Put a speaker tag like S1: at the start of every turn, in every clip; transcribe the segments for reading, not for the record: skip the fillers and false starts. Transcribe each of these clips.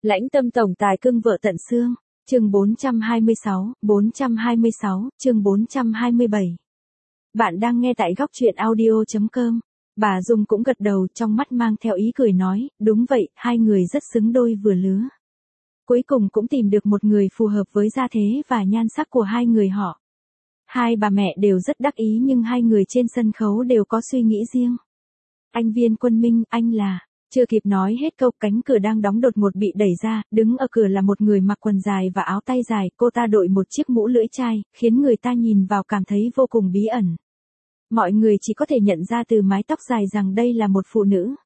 S1: Lãnh tâm tổng tài cưng vợ tận xương. Chương 426, chương 427. Bạn đang nghe tại góc truyện audio.com. Bà Dung cũng gật đầu, trong mắt mang theo ý cười nói, đúng vậy, hai người rất xứng đôi vừa lứa. Cuối cùng cũng tìm được một người phù hợp với gia thế và nhan sắc của hai người họ. Hai bà mẹ đều rất đắc ý nhưng hai người trên sân khấu đều có suy nghĩ riêng. Anh Viên Quân Minh, anh là... Chưa kịp nói hết câu, cánh cửa đang đóng đột ngột bị đẩy ra, đứng ở cửa là một người mặc quần dài và áo tay dài, cô ta đội một chiếc mũ lưỡi chai, khiến người ta nhìn vào cảm thấy vô cùng bí ẩn. Mọi người chỉ có thể nhận ra từ mái tóc dài rằng đây là một phụ nữ.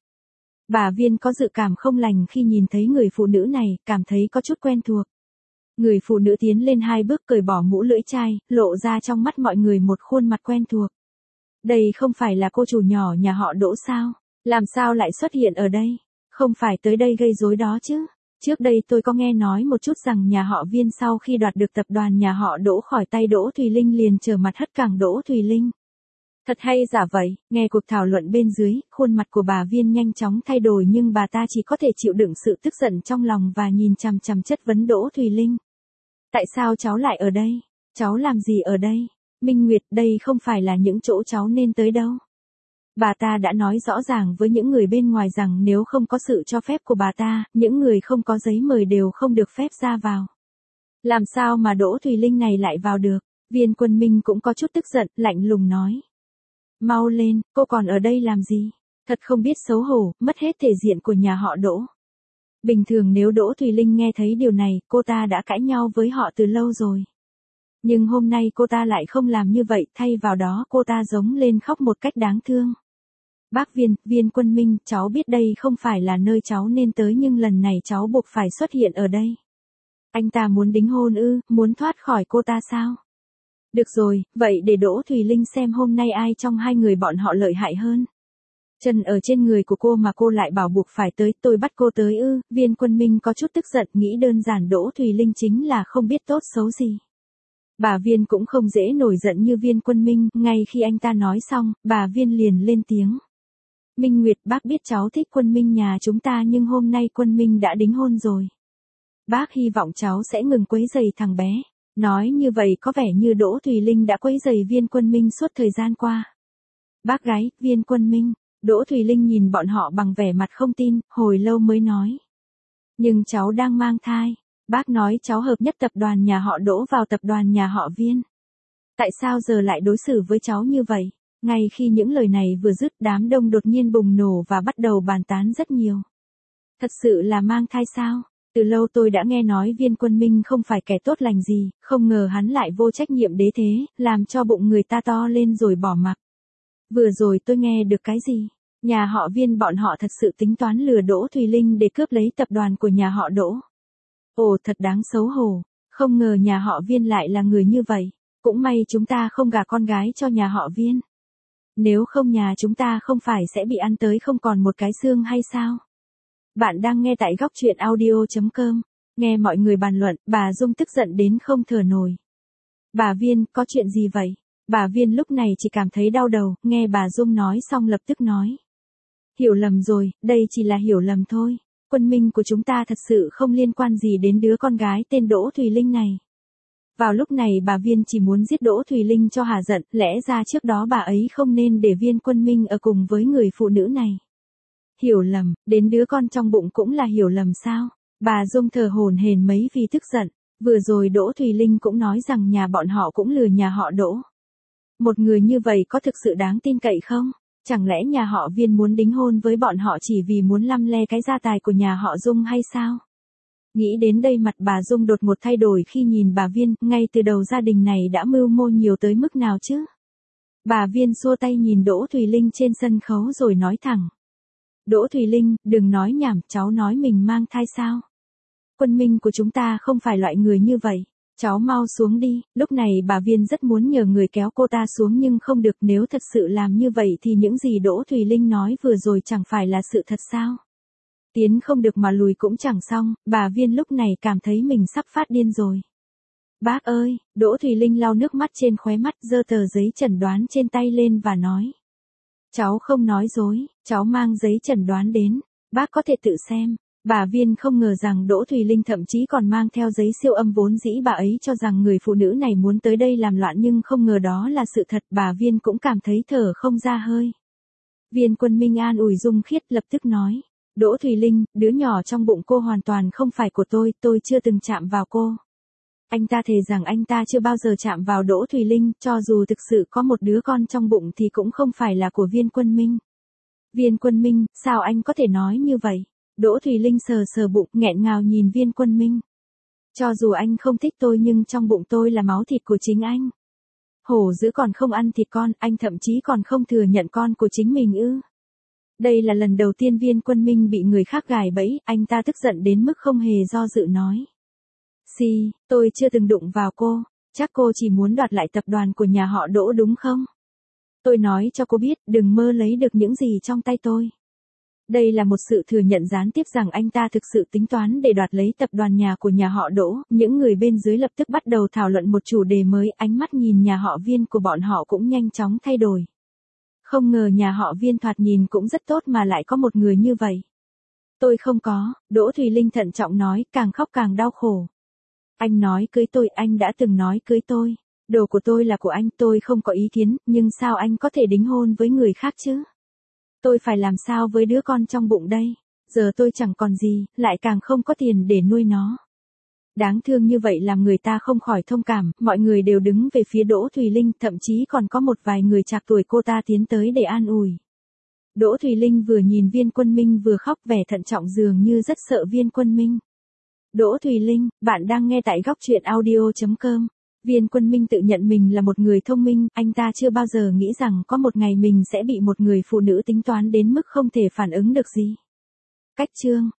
S1: Bà Viên có dự cảm không lành khi nhìn thấy người phụ nữ này, cảm thấy có chút quen thuộc. Người phụ nữ tiến lên hai bước cởi bỏ mũ lưỡi chai, lộ ra trong mắt mọi người một khuôn mặt quen thuộc. Đây không phải là cô chủ nhỏ nhà họ Đỗ sao? Làm sao lại xuất hiện ở đây? Không phải tới đây gây rối đó chứ? Trước đây tôi có nghe nói một chút rằng nhà họ Viên sau khi đoạt được tập đoàn nhà họ Đỗ khỏi tay Đỗ Thùy Linh liền trở mặt hất cẳng Đỗ Thùy Linh. Thật hay giả vậy? Nghe cuộc thảo luận bên dưới, khuôn mặt của bà Viên nhanh chóng thay đổi nhưng bà ta chỉ có thể chịu đựng sự tức giận trong lòng và nhìn chằm chằm chất vấn Đỗ Thùy Linh. Tại sao cháu lại ở đây? Cháu làm gì ở đây? Minh Nguyệt, đây không phải là những chỗ cháu nên tới đâu. Bà ta đã nói rõ ràng với những người bên ngoài rằng nếu không có sự cho phép của bà ta, những người không có giấy mời đều không được phép ra vào. Làm sao mà Đỗ Thùy Linh này lại vào được? Viên Quân Minh cũng có chút tức giận, lạnh lùng nói. Mau lên, cô còn ở đây làm gì? Thật không biết xấu hổ, mất hết thể diện của nhà họ Đỗ. Bình thường nếu Đỗ Thùy Linh nghe thấy điều này, cô ta đã cãi nhau với họ từ lâu rồi. Nhưng hôm nay cô ta lại không làm như vậy, thay vào đó cô ta giống lên khóc một cách đáng thương. Bác Viên, Viên Quân Minh, cháu biết đây không phải là nơi cháu nên tới nhưng lần này cháu buộc phải xuất hiện ở đây. Anh ta muốn đính hôn ư, muốn thoát khỏi cô ta sao? Được rồi, vậy để Đỗ Thùy Linh xem hôm nay ai trong hai người bọn họ lợi hại hơn. Chân ở trên người của cô mà cô lại bảo buộc phải tới, tôi bắt cô tới ư? Viên Quân Minh có chút tức giận, nghĩ đơn giản Đỗ Thùy Linh chính là không biết tốt xấu gì. Bà Viên cũng không dễ nổi giận như Viên Quân Minh, ngay khi anh ta nói xong, bà Viên liền lên tiếng. Minh Nguyệt, bác biết cháu thích Quân Minh nhà chúng ta nhưng hôm nay Quân Minh đã đính hôn rồi. Bác hy vọng cháu sẽ ngừng quấy rầy thằng bé. Nói như vậy có vẻ như Đỗ Thùy Linh đã quấy rầy Viên Quân Minh suốt thời gian qua. Bác gái, Viên Quân Minh. Đỗ Thùy Linh nhìn bọn họ bằng vẻ mặt không tin, hồi lâu mới nói. Nhưng cháu đang mang thai. Bác nói cháu hợp nhất tập đoàn nhà họ Đỗ vào tập đoàn nhà họ Viên. Tại sao giờ lại đối xử với cháu như vậy? Ngay khi những lời này vừa dứt, đám đông đột nhiên bùng nổ và bắt đầu bàn tán rất nhiều. Thật sự là mang thai sao? Từ lâu tôi đã nghe nói Viên Quân Minh không phải kẻ tốt lành gì, không ngờ hắn lại vô trách nhiệm đế thế, làm cho bụng người ta to lên rồi bỏ mặc. Vừa rồi tôi nghe được cái gì? Nhà họ Viên bọn họ thật sự tính toán lừa Đỗ Thùy Linh để cướp lấy tập đoàn của nhà họ Đỗ. Ồ, thật đáng xấu hổ, không ngờ nhà họ Viên lại là người như vậy. Cũng may chúng ta không gả con gái cho nhà họ Viên. Nếu không nhà chúng ta không phải sẽ bị ăn tới không còn một cái xương hay sao? Bạn đang nghe tại góc truyện audio.com. Nghe mọi người bàn luận, bà Dung tức giận đến không thở nổi. Bà Viên, có chuyện gì vậy? Bà Viên lúc này chỉ cảm thấy đau đầu, nghe bà Dung nói xong lập tức nói. Hiểu lầm rồi, đây chỉ là hiểu lầm thôi. Quân Minh của chúng ta thật sự không liên quan gì đến đứa con gái tên Đỗ Thùy Linh này. Vào lúc này bà Viên chỉ muốn giết Đỗ Thùy Linh cho hả giận, lẽ ra trước đó bà ấy không nên để Viên Quân Minh ở cùng với người phụ nữ này. Hiểu lầm, đến đứa con trong bụng cũng là hiểu lầm sao? Bà Dung thở hổn hển mấy vì tức giận. Vừa rồi Đỗ Thùy Linh cũng nói rằng nhà bọn họ cũng lừa nhà họ Đỗ. Một người như vậy có thực sự đáng tin cậy không? Chẳng lẽ nhà họ Viên muốn đính hôn với bọn họ chỉ vì muốn lăm le cái gia tài của nhà họ Dung hay sao? Nghĩ đến đây mặt bà Dung đột ngột thay đổi khi nhìn bà Viên, ngay từ đầu gia đình này đã mưu mô nhiều tới mức nào chứ? Bà Viên xua tay nhìn Đỗ Thùy Linh trên sân khấu rồi nói thẳng. Đỗ Thùy Linh, đừng nói nhảm, cháu nói mình mang thai sao? Quân Minh của chúng ta không phải loại người như vậy. Cháu mau xuống đi. Lúc này bà Viên rất muốn nhờ người kéo cô ta xuống nhưng không được, nếu thật sự làm như vậy thì những gì Đỗ Thùy Linh nói vừa rồi chẳng phải là sự thật sao? Tiến không được mà lùi cũng chẳng xong, bà Viên lúc này cảm thấy mình sắp phát điên rồi. Bác ơi, Đỗ Thùy Linh lau nước mắt trên khóe mắt, giơ tờ giấy chẩn đoán trên tay lên và nói. Cháu không nói dối, cháu mang giấy chẩn đoán đến, bác có thể tự xem. Bà Viên không ngờ rằng Đỗ Thùy Linh thậm chí còn mang theo giấy siêu âm, vốn dĩ bà ấy cho rằng người phụ nữ này muốn tới đây làm loạn nhưng không ngờ đó là sự thật. Bà Viên cũng cảm thấy thở không ra hơi. Viên Quân Minh an ủi Dung Khiết, lập tức nói. Đỗ Thùy Linh, đứa nhỏ trong bụng cô hoàn toàn không phải của tôi chưa từng chạm vào cô. Anh ta thề rằng anh ta chưa bao giờ chạm vào Đỗ Thùy Linh, cho dù thực sự có một đứa con trong bụng thì cũng không phải là của Viên Quân Minh. Viên Quân Minh, sao anh có thể nói như vậy? Đỗ Thùy Linh sờ sờ bụng, nghẹn ngào nhìn Viên Quân Minh. Cho dù anh không thích tôi nhưng trong bụng tôi là máu thịt của chính anh. Hổ dữ còn không ăn thịt con, anh thậm chí còn không thừa nhận con của chính mình ư? Đây là lần đầu tiên Viên Quân Minh bị người khác gài bẫy, anh ta tức giận đến mức không hề do dự nói. Tôi chưa từng đụng vào cô, chắc cô chỉ muốn đoạt lại tập đoàn của nhà họ Đỗ đúng không? Tôi nói cho cô biết, đừng mơ lấy được những gì trong tay tôi. Đây là một sự thừa nhận gián tiếp rằng anh ta thực sự tính toán để đoạt lấy tập đoàn nhà của nhà họ Đỗ. Những người bên dưới lập tức bắt đầu thảo luận một chủ đề mới, ánh mắt nhìn nhà họ Viên của bọn họ cũng nhanh chóng thay đổi. Không ngờ nhà họ Viên thoạt nhìn cũng rất tốt mà lại có một người như vậy. Tôi không có, Đỗ Thùy Linh thận trọng nói, càng khóc càng đau khổ. Anh nói cưới tôi, anh đã từng nói cưới tôi. Đồ của tôi là của anh, tôi không có ý kiến, nhưng sao anh có thể đính hôn với người khác chứ? Tôi phải làm sao với đứa con trong bụng đây? Giờ tôi chẳng còn gì, lại càng không có tiền để nuôi nó. Đáng thương như vậy làm người ta không khỏi thông cảm, mọi người đều đứng về phía Đỗ Thùy Linh, thậm chí còn có một vài người trạc tuổi cô ta tiến tới để an ủi. Đỗ Thùy Linh vừa nhìn Viên Quân Minh vừa khóc, vẻ thận trọng dường như rất sợ Viên Quân Minh. Đỗ Thùy Linh, bạn đang nghe tại góc truyện audio.com. Viên Quân Minh tự nhận mình là một người thông minh, anh ta chưa bao giờ nghĩ rằng có một ngày mình sẽ bị một người phụ nữ tính toán đến mức không thể phản ứng được gì. Cách chương